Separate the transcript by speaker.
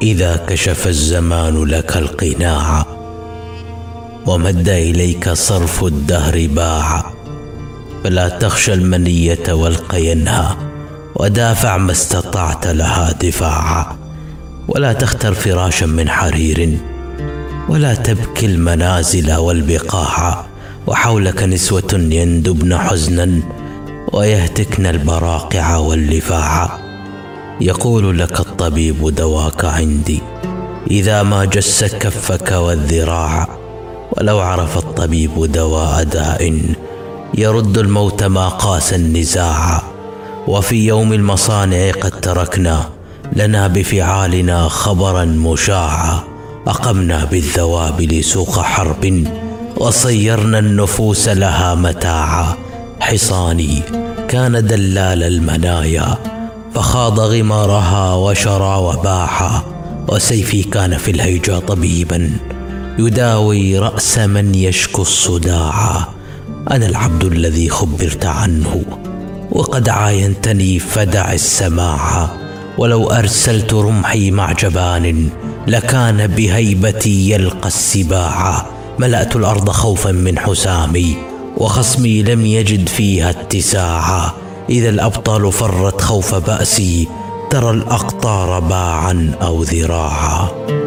Speaker 1: إذا كشف الزمان لك القناع ومد إليك صرف الدهر باع، فلا تخشى المنية والقينها ودافع ما استطعت لها دفاعا. ولا تختر فراشا من حرير ولا تبكي المنازل والبقاع، وحولك نسوة يندبن حزنا ويهتكن البراقع واللفاع. يقول لك الطبيب دواك عندي إذا ما جس كفك والذراع، ولو عرف الطبيب دواء داء يرد الموت ما قاس النزاع. وفي يوم المصانع قد تركنا لنا بفعالنا خبرا مشاعا، أقمنا بالذوابل سوق حرب وصيرنا النفوس لها متاعا. حصاني كان دلال المنايا فخاض غمارها وشرى وباعا، وسيفي كان في الهيجا طبيبا يداوي رأس من يشكو الصداع. أنا العبد الذي خبرت عنه وقد عاينتني فدع السماع، ولو أرسلت رمحي مع جبان لكان بهيبتي يلقى السباع. ملأت الأرض خوفا من حسامي وخصمي لم يجد فيها اتساعا. إذا الأبطال فرت خوف بأسي ترى الأقطار باعا أو ذراعا.